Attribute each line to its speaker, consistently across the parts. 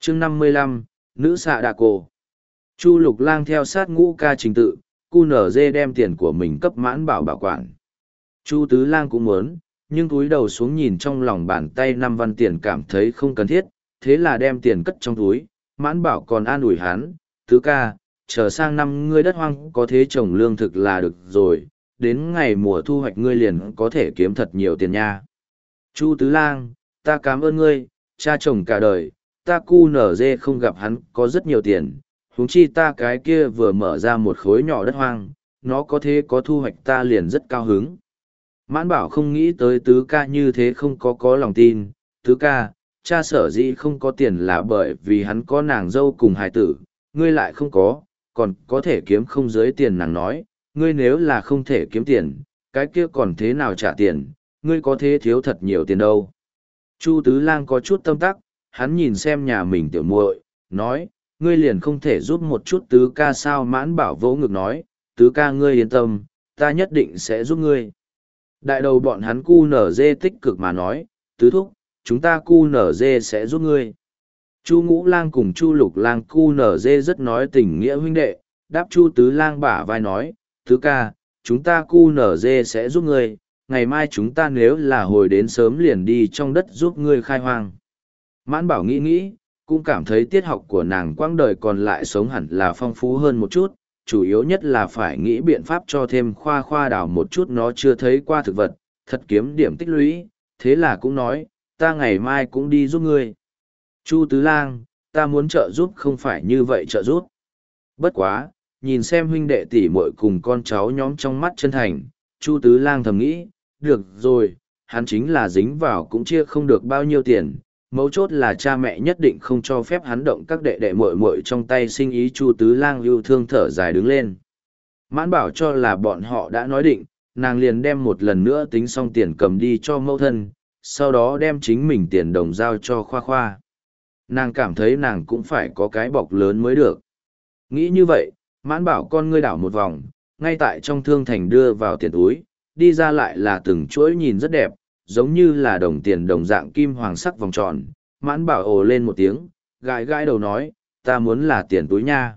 Speaker 1: chương 55, nữ xạ đạ cổ. Chu Lục Lang theo sát Ngũ Ca trình tự, QNZ đem tiền của mình cấp Mãn Bảo bảo quản. Chu Tứ Lang cũng muốn, nhưng túi đầu xuống nhìn trong lòng bàn tay 5 văn tiền cảm thấy không cần thiết, thế là đem tiền cất trong túi. Mãn Bảo còn an ủi hắn, Tứ ca, chờ sang năm ngươi đất hoang có thế trồng lương thực là được rồi, đến ngày mùa thu hoạch ngươi liền có thể kiếm thật nhiều tiền nha. Chu Tứ Lang, ta cảm ơn ngươi, cha chồng cả đời, ta QNZ không gặp hắn có rất nhiều tiền, huống chi ta cái kia vừa mở ra một khối nhỏ đất hoang, nó có thế có thu hoạch ta liền rất cao hứng. Mãn Bảo không nghĩ tới Tứ ca như thế không có lòng tin, Tứ ca, cha sở dĩ không có tiền là bởi vì hắn có nàng dâu cùng hài tử, ngươi lại không có, còn có thể kiếm không dưới tiền nàng nói, ngươi nếu là không thể kiếm tiền, cái kia còn thế nào trả tiền, ngươi có thế thiếu thật nhiều tiền đâu. Chu Tứ Lang có chút tâm tắc, hắn nhìn xem nhà mình tiểu muội, nói, ngươi liền không thể giúp một chút Tứ ca sao. Mãn Bảo vỗ ngực nói, Tứ ca ngươi yên tâm, ta nhất định sẽ giúp ngươi. Đại đầu bọn hắn QNZ tích cực mà nói, Tứ thúc, chúng ta QNZ sẽ giúp ngươi. Chu Ngũ Lang cùng Chu Lục Lang QNZ rất nói tình nghĩa huynh đệ, đáp Chu Tứ Lang bả vai nói, Tứ ca, chúng ta QNZ sẽ giúp ngươi, ngày mai chúng ta nếu là hồi đến sớm liền đi trong đất giúp ngươi khai hoang. Mãn Bảo nghĩ nghĩ, cũng cảm thấy tiết học của nàng quãng đời còn lại sống hẳn là phong phú hơn một chút, chủ yếu nhất là phải nghĩ biện pháp cho thêm khoa đào một chút nó chưa thấy qua thực vật, thật kiếm điểm tích lũy, thế là cũng nói, ta ngày mai cũng đi giúp ngươi. Chu Tứ Lang, ta muốn trợ giúp không phải như vậy trợ giúp. Bất quá, nhìn xem huynh đệ tỷ muội cùng con cháu nhóm trong mắt chân thành, Chu Tứ Lang thầm nghĩ, được rồi, hắn chính là dính vào cũng chia không được bao nhiêu tiền, mấu chốt là cha mẹ nhất định không cho phép hắn động các đệ đệ muội muội trong tay sinh ý. Chu Tứ Lang yêu thương thở dài đứng lên. Mãn Bảo cho là bọn họ đã nói định, nàng liền đem một lần nữa tính xong tiền cầm đi cho mẫu thân, sau đó đem chính mình tiền đồng giao cho Khoa Khoa. Nàng cảm thấy nàng cũng phải có cái bọc lớn mới được. Nghĩ như vậy, Mãn Bảo con ngươi đảo một vòng, ngay tại trong thương thành đưa vào tiền túi, đi ra lại là từng chuỗi nhìn rất đẹp, giống như là đồng tiền đồng dạng kim hoàng sắc vòng tròn. Mãn Bảo ồ lên một tiếng, gãi gãi đầu nói, ta muốn là tiền túi nha.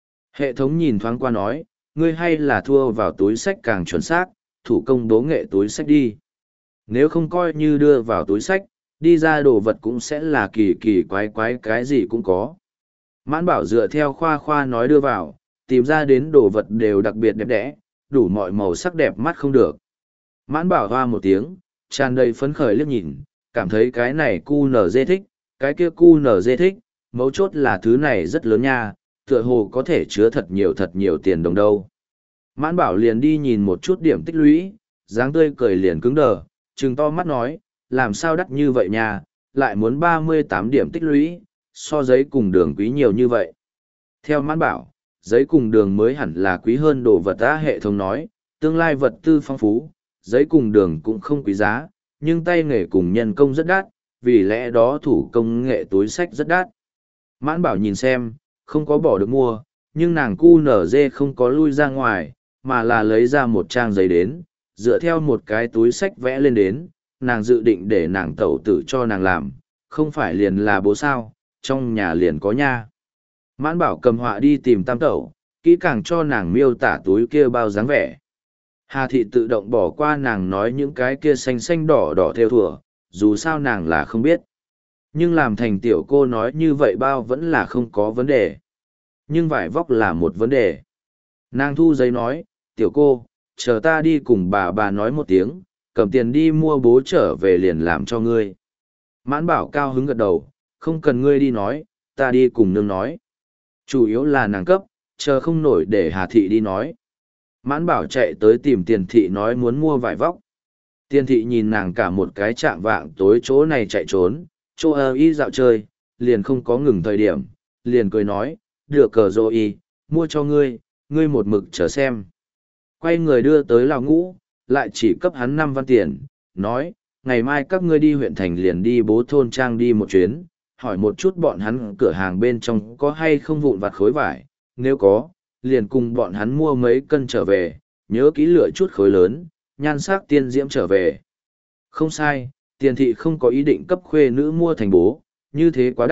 Speaker 1: Hệ thống nhìn thoáng qua nói, ngươi hay là thua vào túi sách càng chuẩn xác, thủ công đố nghệ túi sách đi. Nếu không coi như đưa vào túi sách, đi ra đồ vật cũng sẽ là kỳ kỳ quái quái cái gì cũng có. Mãn Bảo dựa theo Khoa Khoa nói đưa vào, tìm ra đến đồ vật đều đặc biệt đẹp đẽ, đủ mọi màu sắc đẹp mắt không được. Mãn Bảo hoa một tiếng, tràn đầy phấn khởi liếc nhìn, cảm thấy cái này QNZ thích, cái kia QNZ thích, mấu chốt là thứ này rất lớn nha, tựa hồ có thể chứa thật nhiều tiền đồng đâu. Mãn Bảo liền đi nhìn một chút điểm tích lũy, dáng tươi cười liền cứng đờ, trừng to mắt nói, làm sao đắt như vậy nha, lại muốn 38 điểm tích lũy, so giấy cùng đường quý nhiều như vậy. Theo Mãn Bảo, giấy cùng đường mới hẳn là quý hơn đồ vật á. Hệ thống nói, tương lai vật tư phong phú, giấy cùng đường cũng không quý giá, nhưng tay nghề cùng nhân công rất đắt, vì lẽ đó thủ công nghệ túi sách rất đắt. Mãn Bảo nhìn xem, không có bỏ được mua, nhưng nàng QNZ không có lui ra ngoài, mà là lấy ra một trang giấy đến, dựa theo một cái túi sách vẽ lên đến, nàng dự định để nàng tẩu tử cho nàng làm, không phải liền là bố sao, trong nhà liền có nha. Mãn Bảo cầm họa đi tìm tam tẩu, kỹ càng cho nàng miêu tả túi kia bao dáng vẻ. Hà Thị tự động bỏ qua nàng nói những cái kia xanh xanh đỏ đỏ theo thùa, dù sao nàng là không biết. Nhưng làm thành tiểu cô nói như vậy bao vẫn là không có vấn đề. Nhưng vải vóc là một vấn đề. Nàng thu giấy nói, tiểu cô, chờ ta đi cùng bà nói một tiếng, cầm tiền đi mua bố trở về liền làm cho ngươi. Mãn Bảo cao hứng gật đầu, không cần ngươi đi nói, ta đi cùng nương nói. Chủ yếu là nàng cấp, chờ không nổi để Hà Thị đi nói. Mãn Bảo chạy tới tìm Tiền Thị nói muốn mua vải vóc. Tiền Thị nhìn nàng cả một cái chạm vạng tối chỗ này chạy trốn, chỗ y dạo chơi, liền không có ngừng thời điểm, liền cười nói, được cờ rồi mua cho ngươi, ngươi một mực chờ xem. Quay người đưa tới Lào Ngũ, lại chỉ cấp hắn 5 văn tiền, nói, ngày mai các ngươi đi huyện thành liền đi bố thôn trang đi một chuyến, hỏi một chút bọn hắn cửa hàng bên trong có hay không vụn vặt khối vải, nếu có, liền cùng bọn hắn mua mấy cân trở về, nhớ kỹ lựa chút khối lớn, nhan sắc tiên diễm trở về. Không sai, Tiền Thị không có ý định cấp khuê nữ mua thành bố, như thế quá đắt,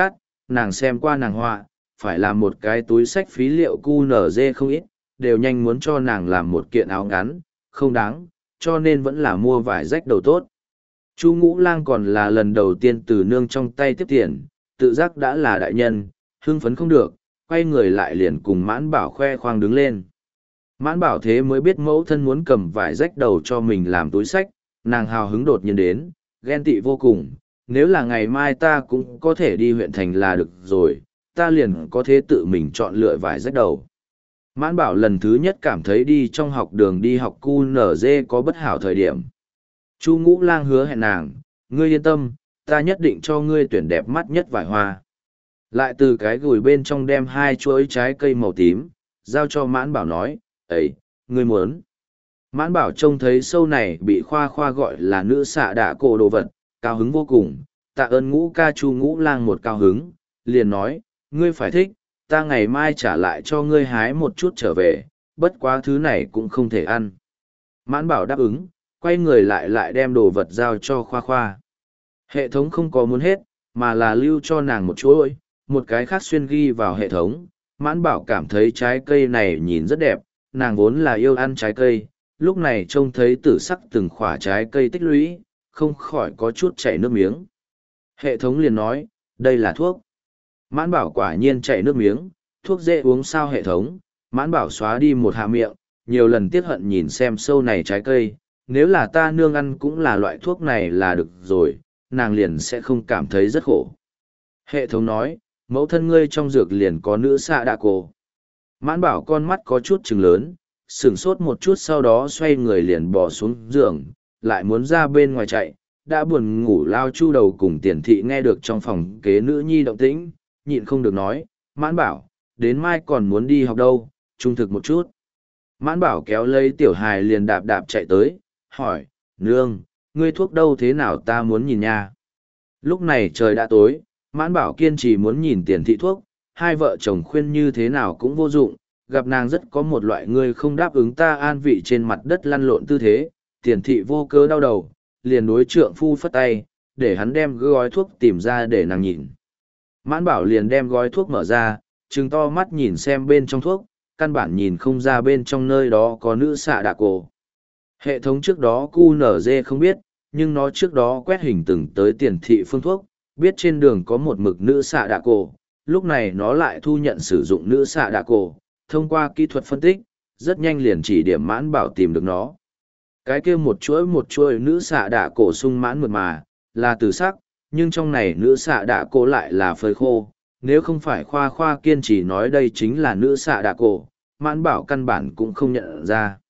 Speaker 1: nàng xem qua nàng họa, phải làm một cái túi sách phí liệu QNZ không ít, đều nhanh muốn cho nàng làm một kiện áo ngắn, không đáng, cho nên vẫn là mua vải rách đầu tốt. Chu Ngũ Lang còn là lần đầu tiên từ nương trong tay tiếp tiền, tự giác đã là đại nhân, hưng phấn không được, quay người lại liền cùng Mãn Bảo khoe khoang đứng lên. Mãn Bảo thế mới biết mẫu thân muốn cầm vải rách đầu cho mình làm túi sách, nàng hào hứng đột nhiên đến, ghen tị vô cùng, nếu là ngày mai ta cũng có thể đi huyện thành là được rồi, ta liền có thể tự mình chọn lựa vải rách đầu. Mãn Bảo lần thứ nhất cảm thấy đi trong học đường đi học QNZ có bất hảo thời điểm. Chu Ngũ Lang hứa hẹn nàng, ngươi yên tâm, ta nhất định cho ngươi tuyển đẹp mắt nhất vải hoa. Lại từ cái gùi bên trong đem 2 chuỗi trái cây màu tím, giao cho Mãn Bảo nói, ấy, ngươi muốn. Mãn Bảo trông thấy sâu này bị khoa khoa gọi là nữ xạ đạ cổ đồ vật, cao hứng vô cùng, tạ ơn Ngũ ca. Chu Ngũ Lang một cao hứng, liền nói, ngươi phải thích, ta ngày mai trả lại cho ngươi hái một chút trở về, bất quá thứ này cũng không thể ăn. Mãn Bảo đáp ứng, quay người lại đem đồ vật giao cho khoa khoa. Hệ thống không có muốn hết, mà là lưu cho nàng một chuỗi, một cái khác xuyên ghi vào hệ thống. Mãn Bảo cảm thấy trái cây này nhìn rất đẹp, nàng vốn là yêu ăn trái cây, lúc này trông thấy tử sắc từng khỏa trái cây tích lũy, không khỏi có chút chảy nước miếng. Hệ thống liền nói, đây là thuốc. Mãn Bảo quả nhiên chảy nước miếng, thuốc dễ uống sao hệ thống. Mãn Bảo xóa đi một hạ miệng, nhiều lần tiếc hận nhìn xem sâu này trái cây, nếu là ta nương ăn cũng là loại thuốc này là được rồi, nàng liền sẽ không cảm thấy rất khổ. Hệ thống nói, mẫu thân ngươi trong dược liền có nữ xạ đạ cổ. Mãn Bảo con mắt có chút trừng lớn, sửng sốt một chút sau đó xoay người liền bỏ xuống giường, lại muốn ra bên ngoài chạy, đã buồn ngủ lao Chu Đầu cùng Tiền Thị nghe được trong phòng kế nữ nhi động tĩnh, nhịn không được nói, Mãn Bảo, đến mai còn muốn đi học đâu, trung thực một chút. Mãn Bảo kéo lấy tiểu hài liền đạp đạp chạy tới, hỏi, nương, ngươi thuốc đâu thế nào ta muốn nhìn nha. Lúc này trời đã tối, Mãn Bảo kiên trì muốn nhìn Tiền Thị thuốc, hai vợ chồng khuyên như thế nào cũng vô dụng, gặp nàng rất có một loại ngươi không đáp ứng ta an vị trên mặt đất lăn lộn tư thế, Tiền Thị vô cớ đau đầu, liền đối trượng phu phất tay, để hắn đem gói thuốc tìm ra để nàng nhìn. Mãn Bảo liền đem gói thuốc mở ra, trừng to mắt nhìn xem bên trong thuốc, căn bản nhìn không ra bên trong nơi đó có nữ xạ đạ cổ. Hệ thống trước đó QNZ không biết, nhưng nó trước đó quét hình từng tới Tiền Thị phương thuốc, biết trên đường có một mực nữ xạ đạ cổ, lúc này nó lại thu nhận sử dụng nữ xạ đạ cổ, thông qua kỹ thuật phân tích, rất nhanh liền chỉ điểm Mãn Bảo tìm được nó. Cái kia một chuỗi nữ xạ đạ cổ sung mãn mượt mà, là từ sắc, nhưng trong này nữ xạ đạ cổ lại là phơi khô, nếu không phải khoa khoa kiên trì nói đây chính là nữ xạ đạ cổ, Mãn Bảo căn bản cũng không nhận ra.